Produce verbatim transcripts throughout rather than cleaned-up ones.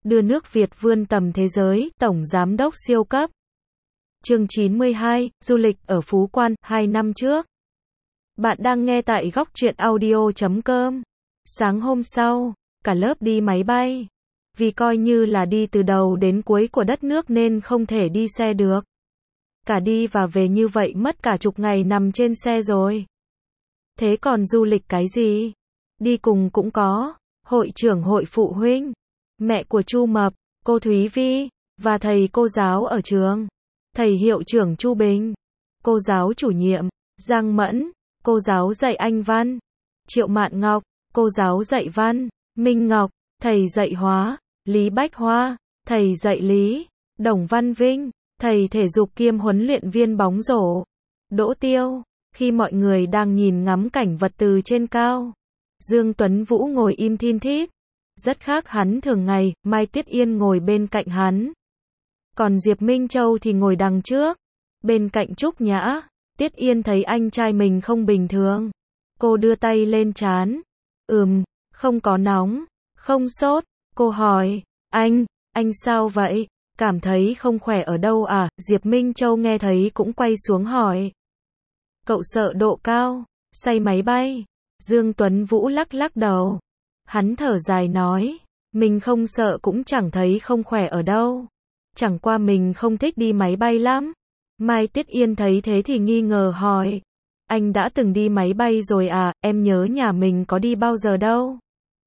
đưa nước Việt vươn tầm thế giới, Tổng Giám đốc siêu cấp. Chương chín mươi hai, du lịch ở Phú Quan, hai năm trước. Bạn đang nghe tại góc truyện audio chấm com. Sáng hôm sau, cả lớp đi máy bay. Vì coi như là đi từ đầu đến cuối của đất nước nên không thể đi xe được. Cả đi và về như vậy mất cả chục ngày nằm trên xe rồi. Thế còn du lịch cái gì? Đi cùng cũng có hội trưởng hội phụ huynh, mẹ của Chu Mập, cô Thúy Vi, và thầy cô giáo ở trường. Thầy hiệu trưởng Chu Bình, cô giáo chủ nhiệm, Giang Mẫn, cô giáo dạy Anh văn, Triệu Mạn Ngọc, cô giáo dạy văn, Minh Ngọc, thầy dạy hóa, Lý Bách Hoa, thầy dạy lý, Đồng Văn Vinh, thầy thể dục kiêm huấn luyện viên bóng rổ, Đỗ Tiêu. Khi mọi người đang nhìn ngắm cảnh vật từ trên cao, Dương Tuấn Vũ ngồi im thin thít. Rất khác hắn thường ngày, Mai Tuyết Yên ngồi bên cạnh hắn. Còn Diệp Minh Châu thì ngồi đằng trước, bên cạnh Trúc Nhã. Tuyết Yên thấy anh trai mình không bình thường. Cô đưa tay lên trán. Ừm, không có nóng, không sốt. Cô hỏi, anh, anh sao vậy? Cảm thấy không khỏe ở đâu à? Diệp Minh Châu nghe thấy cũng quay xuống hỏi. Cậu sợ độ cao, say máy bay. Dương Tuấn Vũ lắc lắc đầu. Hắn thở dài nói, mình không sợ cũng chẳng thấy không khỏe ở đâu. Chẳng qua mình không thích đi máy bay lắm. Mai Tuyết Yên thấy thế thì nghi ngờ hỏi, anh đã từng đi máy bay rồi à? Em nhớ nhà mình có đi bao giờ đâu.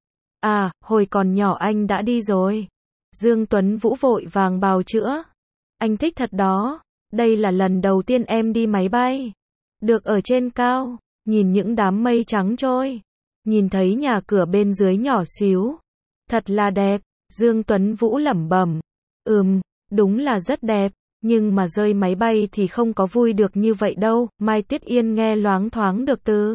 À, hồi còn nhỏ anh đã đi rồi. Dương Tuấn Vũ vội vàng bào chữa. Anh thích thật đó, đây là lần đầu tiên em đi máy bay. Được ở trên cao, nhìn những đám mây trắng trôi. Nhìn thấy nhà cửa bên dưới nhỏ xíu. Thật là đẹp, Dương Tuấn Vũ lẩm bẩm. Ừm, đúng là rất đẹp, nhưng mà rơi máy bay thì không có vui được như vậy đâu. Mai Tuyết Yên nghe loáng thoáng được từ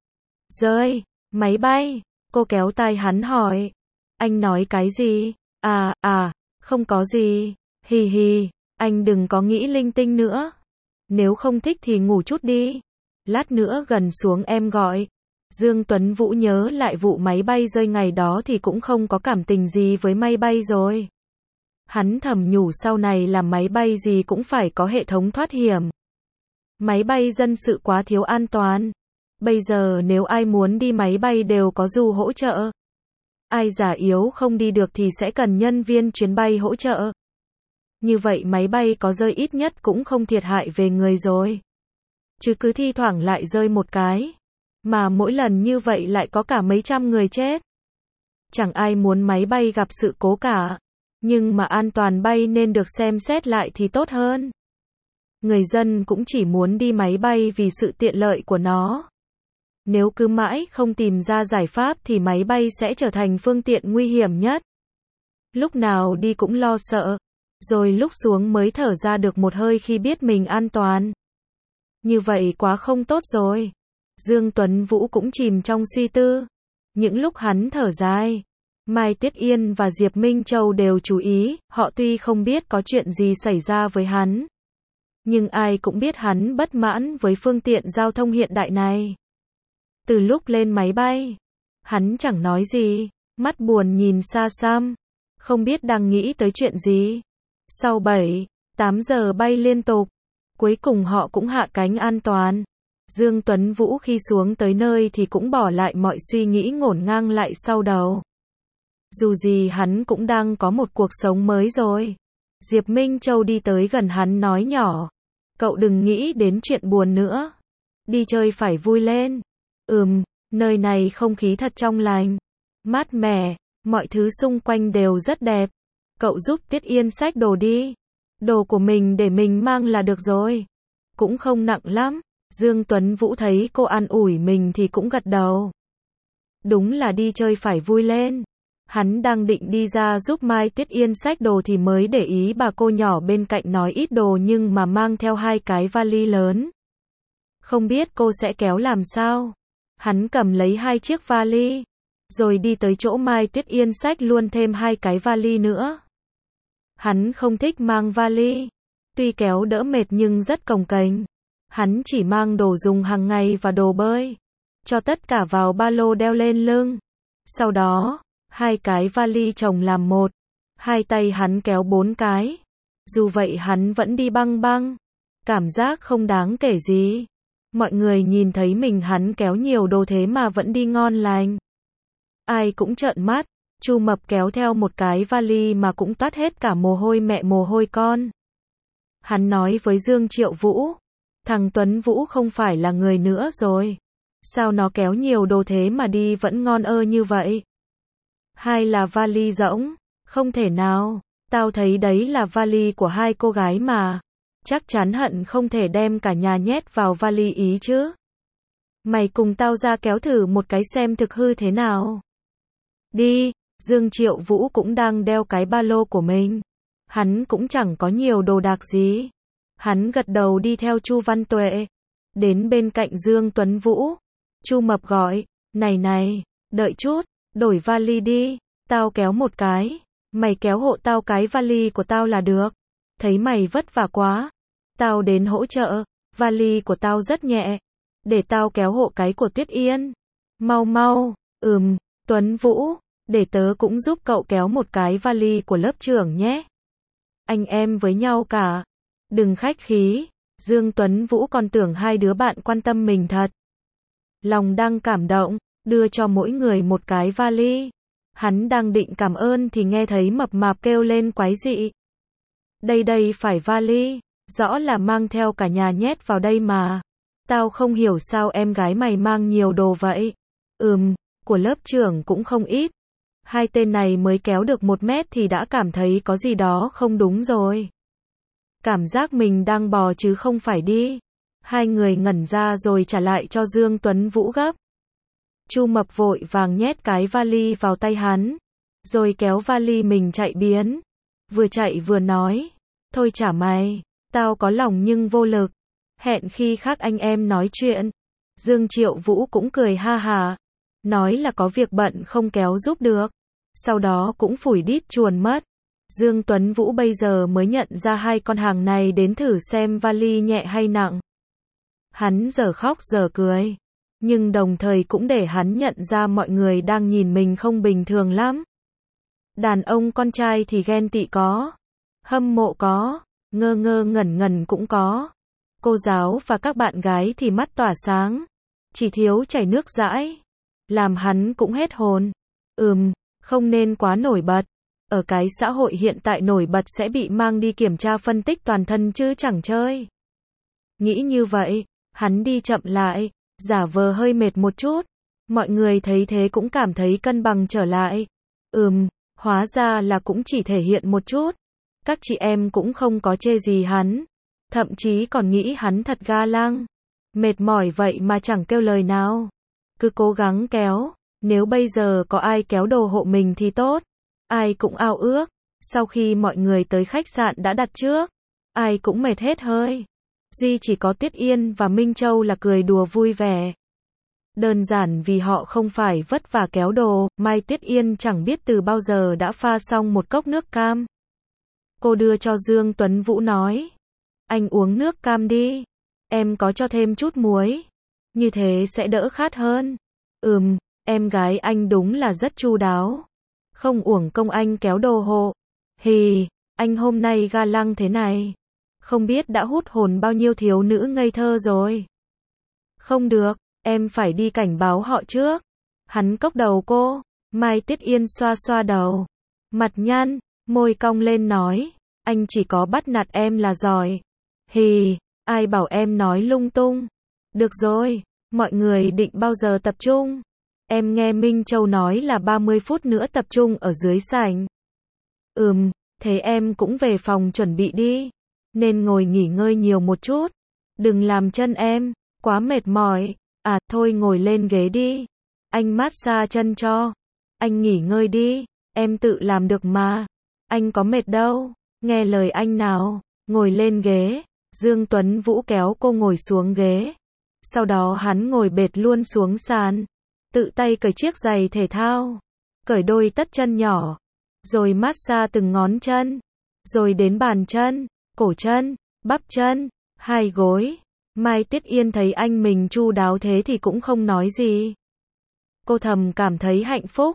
rơi máy bay, cô kéo tai hắn hỏi. Anh nói cái gì? À, à, không có gì. Hì hì, anh đừng có nghĩ linh tinh nữa. Nếu không thích thì ngủ chút đi. Lát nữa gần xuống em gọi. Dương Tuấn Vũ nhớ lại vụ máy bay rơi ngày đó thì cũng không có cảm tình gì với máy bay rồi. Hắn thầm nhủ sau này làm máy bay gì cũng phải có hệ thống thoát hiểm. Máy bay dân sự quá thiếu an toàn. Bây giờ nếu ai muốn đi máy bay đều có dù hỗ trợ. Ai già yếu không đi được thì sẽ cần nhân viên chuyến bay hỗ trợ. Như vậy máy bay có rơi ít nhất cũng không thiệt hại về người rồi. Chứ cứ thi thoảng lại rơi một cái. Mà mỗi lần như vậy lại có cả mấy trăm người chết. Chẳng ai muốn máy bay gặp sự cố cả. Nhưng mà an toàn bay nên được xem xét lại thì tốt hơn. Người dân cũng chỉ muốn đi máy bay vì sự tiện lợi của nó. Nếu cứ mãi không tìm ra giải pháp thì máy bay sẽ trở thành phương tiện nguy hiểm nhất. Lúc nào đi cũng lo sợ. Rồi lúc xuống mới thở ra được một hơi khi biết mình an toàn. Như vậy quá không tốt rồi. Dương Tuấn Vũ cũng chìm trong suy tư. Những lúc hắn thở dài, Mai Tuyết Yên và Diệp Minh Châu đều chú ý, họ tuy không biết có chuyện gì xảy ra với hắn. Nhưng ai cũng biết hắn bất mãn với phương tiện giao thông hiện đại này. Từ lúc lên máy bay, hắn chẳng nói gì, mắt buồn nhìn xa xăm, không biết đang nghĩ tới chuyện gì. Sau bảy, tám giờ bay liên tục, cuối cùng họ cũng hạ cánh an toàn. Dương Tuấn Vũ khi xuống tới nơi thì cũng bỏ lại mọi suy nghĩ ngổn ngang lại sau đầu. Dù gì hắn cũng đang có một cuộc sống mới rồi. Diệp Minh Châu đi tới gần hắn nói nhỏ. Cậu đừng nghĩ đến chuyện buồn nữa. Đi chơi phải vui lên. Ừm, nơi này không khí thật trong lành. Mát mẻ, mọi thứ xung quanh đều rất đẹp. Cậu giúp Tuyết Yên xách đồ đi. Đồ của mình để mình mang là được rồi. Cũng không nặng lắm. Dương Tuấn Vũ thấy cô an ủi mình thì cũng gật đầu. Đúng là đi chơi phải vui lên. Hắn đang định đi ra giúp Mai Tuyết Yên xách đồ thì mới để ý bà cô nhỏ bên cạnh nói ít đồ nhưng mà mang theo hai cái vali lớn. Không biết cô sẽ kéo làm sao. Hắn cầm lấy hai chiếc vali, rồi đi tới chỗ Mai Tuyết Yên xách luôn thêm hai cái vali nữa. Hắn không thích mang vali. Tuy kéo đỡ mệt nhưng rất cồng kềnh. Hắn chỉ mang đồ dùng hàng ngày và đồ bơi. Cho tất cả vào ba lô đeo lên lưng. Sau đó, hai cái vali chồng làm một. Hai tay hắn kéo bốn cái. Dù vậy hắn vẫn đi băng băng. Cảm giác không đáng kể gì. Mọi người nhìn thấy mình hắn kéo nhiều đồ thế mà vẫn đi ngon lành. Ai cũng trợn mắt. Chu Mập kéo theo một cái vali mà cũng toát hết cả mồ hôi mẹ mồ hôi con. Hắn nói với Dương Triệu Vũ, thằng Tuấn Vũ không phải là người nữa rồi. Sao nó kéo nhiều đồ thế mà đi vẫn ngon ơ như vậy? Hai là vali rỗng, không thể nào, tao thấy đấy là vali của hai cô gái mà. Chắc chắn hận không thể đem cả nhà nhét vào vali ý chứ. Mày cùng tao ra kéo thử một cái xem thực hư thế nào. Đi, Dương Triệu Vũ cũng đang đeo cái ba lô của mình. Hắn cũng chẳng có nhiều đồ đạc gì. Hắn gật đầu đi theo Chu Văn Tuệ. Đến bên cạnh Dương Tuấn Vũ. Chu Mập gọi, này này, đợi chút, đổi vali đi, tao kéo một cái. Mày kéo hộ tao cái vali của tao là được. Thấy mày vất vả quá. Tao đến hỗ trợ, vali của tao rất nhẹ. Để tao kéo hộ cái của Tuyết Yên. Mau mau, ừm, Tuấn Vũ, để tớ cũng giúp cậu kéo một cái vali của lớp trưởng nhé. Anh em với nhau cả. Đừng khách khí, Dương Tuấn Vũ còn tưởng hai đứa bạn quan tâm mình thật. Lòng đang cảm động, đưa cho mỗi người một cái vali. Hắn đang định cảm ơn thì nghe thấy Mập Mạp kêu lên quái dị. Đây đây phải vali, rõ là mang theo cả nhà nhét vào đây mà. Tao không hiểu sao em gái mày mang nhiều đồ vậy. Ừm, của lớp trưởng cũng không ít. Hai tên này mới kéo được một mét thì đã cảm thấy có gì đó không đúng rồi. Cảm giác mình đang bò chứ không phải đi. Hai người ngẩn ra rồi trả lại cho Dương Tuấn Vũ gấp. Chu Mập vội vàng nhét cái vali vào tay hắn. Rồi kéo vali mình chạy biến. Vừa chạy vừa nói. Thôi trả mày, tao có lòng nhưng vô lực. Hẹn khi khác anh em nói chuyện. Dương Triệu Vũ cũng cười ha hà. Nói là có việc bận không kéo giúp được. Sau đó cũng phủi đít chuồn mất. Dương Tuấn Vũ bây giờ mới nhận ra hai con hàng này đến thử xem vali nhẹ hay nặng. Hắn giờ khóc giờ cười. Nhưng đồng thời cũng để hắn nhận ra mọi người đang nhìn mình không bình thường lắm. Đàn ông con trai thì ghen tị có. Hâm mộ có. Ngơ ngơ ngẩn ngẩn cũng có. Cô giáo và các bạn gái thì mắt tỏa sáng. Chỉ thiếu chảy nước dãi. Làm hắn cũng hết hồn. Ừm, không nên quá nổi bật. Ở cái xã hội hiện tại nổi bật sẽ bị mang đi kiểm tra phân tích toàn thân chứ chẳng chơi. Nghĩ như vậy, hắn đi chậm lại, giả vờ hơi mệt một chút. Mọi người thấy thế cũng cảm thấy cân bằng trở lại. Ừm, hóa ra là cũng chỉ thể hiện một chút. Các chị em cũng không có chê gì hắn. Thậm chí còn nghĩ hắn thật ga lăng. Mệt mỏi vậy mà chẳng kêu lời nào. Cứ cố gắng kéo. Nếu bây giờ có ai kéo đồ hộ mình thì tốt. Ai cũng ao ước. Sau khi mọi người tới khách sạn đã đặt trước, ai cũng mệt hết hơi. Duy chỉ có Tuyết Yên và Minh Châu là cười đùa vui vẻ. Đơn giản vì họ không phải vất vả kéo đồ, Mai Tuyết Yên chẳng biết từ bao giờ đã pha xong một cốc nước cam. Cô đưa cho Dương Tuấn Vũ nói. Anh uống nước cam đi. Em có cho thêm chút muối. Như thế sẽ đỡ khát hơn. Ừm, em gái anh đúng là rất chu đáo. Không uổng công anh kéo đồ hộ. Hì, anh hôm nay ga lăng thế này. Không biết đã hút hồn bao nhiêu thiếu nữ ngây thơ rồi. Không được, em phải đi cảnh báo họ trước. Hắn cốc đầu cô. Mai Tuyết Yên xoa xoa đầu. Mặt nhăn, môi cong lên nói. Anh chỉ có bắt nạt em là giỏi. Hì, ai bảo em nói lung tung. Được rồi, mọi người định bao giờ tập trung? Em nghe Minh Châu nói là ba mươi phút nữa tập trung ở dưới sảnh. Ừm, thế em cũng về phòng chuẩn bị đi. Nên ngồi nghỉ ngơi nhiều một chút. Đừng làm chân em quá mệt mỏi. À, thôi ngồi lên ghế đi. Anh massage chân cho. Anh nghỉ ngơi đi. Em tự làm được mà. Anh có mệt đâu. Nghe lời anh nào. Ngồi lên ghế. Dương Tuấn Vũ kéo cô ngồi xuống ghế. Sau đó hắn ngồi bệt luôn xuống sàn. Tự tay cởi chiếc giày thể thao. Cởi đôi tất chân nhỏ. Rồi massage từng ngón chân. Rồi đến bàn chân, cổ chân, bắp chân, hai gối. Mai Tuyết Yên thấy anh mình chu đáo thế thì cũng không nói gì. Cô thầm cảm thấy hạnh phúc.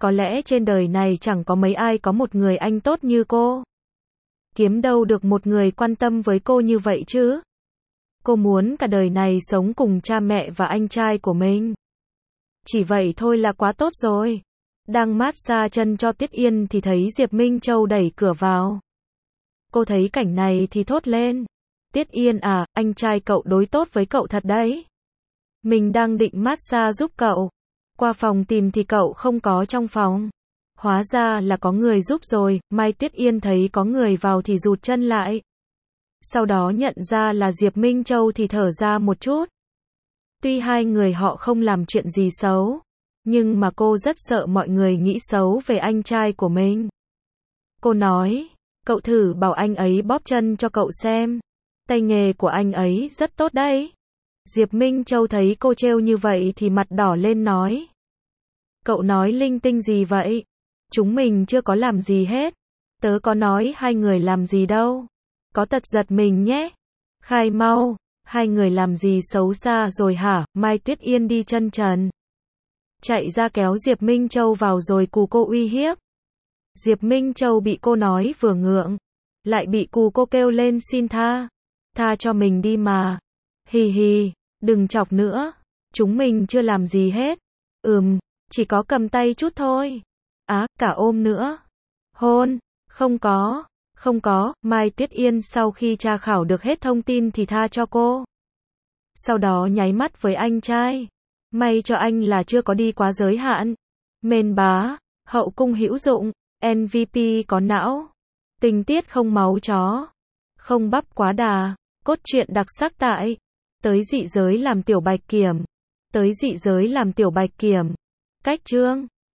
Có lẽ trên đời này chẳng có mấy ai có một người anh tốt như cô. Kiếm đâu được một người quan tâm với cô như vậy chứ. Cô muốn cả đời này sống cùng cha mẹ và anh trai của mình. Chỉ vậy thôi là quá tốt rồi. Đang massage chân cho Tuyết Yên thì thấy Diệp Minh Châu đẩy cửa vào. Cô thấy cảnh này thì thốt lên. Tuyết Yên à, anh trai cậu đối tốt với cậu thật đấy. Mình đang định massage giúp cậu. Qua phòng tìm thì cậu không có trong phòng. Hóa ra là có người giúp rồi. Mai Tuyết Yên thấy có người vào thì rụt chân lại. Sau đó nhận ra là Diệp Minh Châu thì thở ra một chút. Tuy hai người họ không làm chuyện gì xấu, nhưng mà cô rất sợ mọi người nghĩ xấu về anh trai của mình. Cô nói, cậu thử bảo anh ấy bóp chân cho cậu xem. Tay nghề của anh ấy rất tốt đấy. Diệp Minh Châu thấy cô trêu như vậy thì mặt đỏ lên nói. Cậu nói linh tinh gì vậy? Chúng mình chưa có làm gì hết. Tớ có nói hai người làm gì đâu. Có tật giật mình nhé. Khai mau, hai người làm gì xấu xa rồi hả? Mai Tuyết Yên đi chân trần. Chạy ra kéo Diệp Minh Châu vào rồi cù cô uy hiếp. Diệp Minh Châu bị cô nói vừa ngượng. Lại bị cù cô kêu lên xin tha. Tha cho mình đi mà. Hì hì, đừng chọc nữa. Chúng mình chưa làm gì hết. Ừm, chỉ có cầm tay chút thôi. Á, cả ôm nữa. Hôn, không có. Không có, Mai Tuyết Yên sau khi tra khảo được hết thông tin thì tha cho cô. Sau đó nháy mắt với anh trai. May cho anh là chưa có đi quá giới hạn. Mên bá, hậu cung hữu dụng, em vê pê có não. Tình tiết không máu chó. Không bắp quá đà. Cốt truyện đặc sắc tại. Tới dị giới làm tiểu bạch kiểm. Tới dị giới làm tiểu bạch kiểm. Cách chương.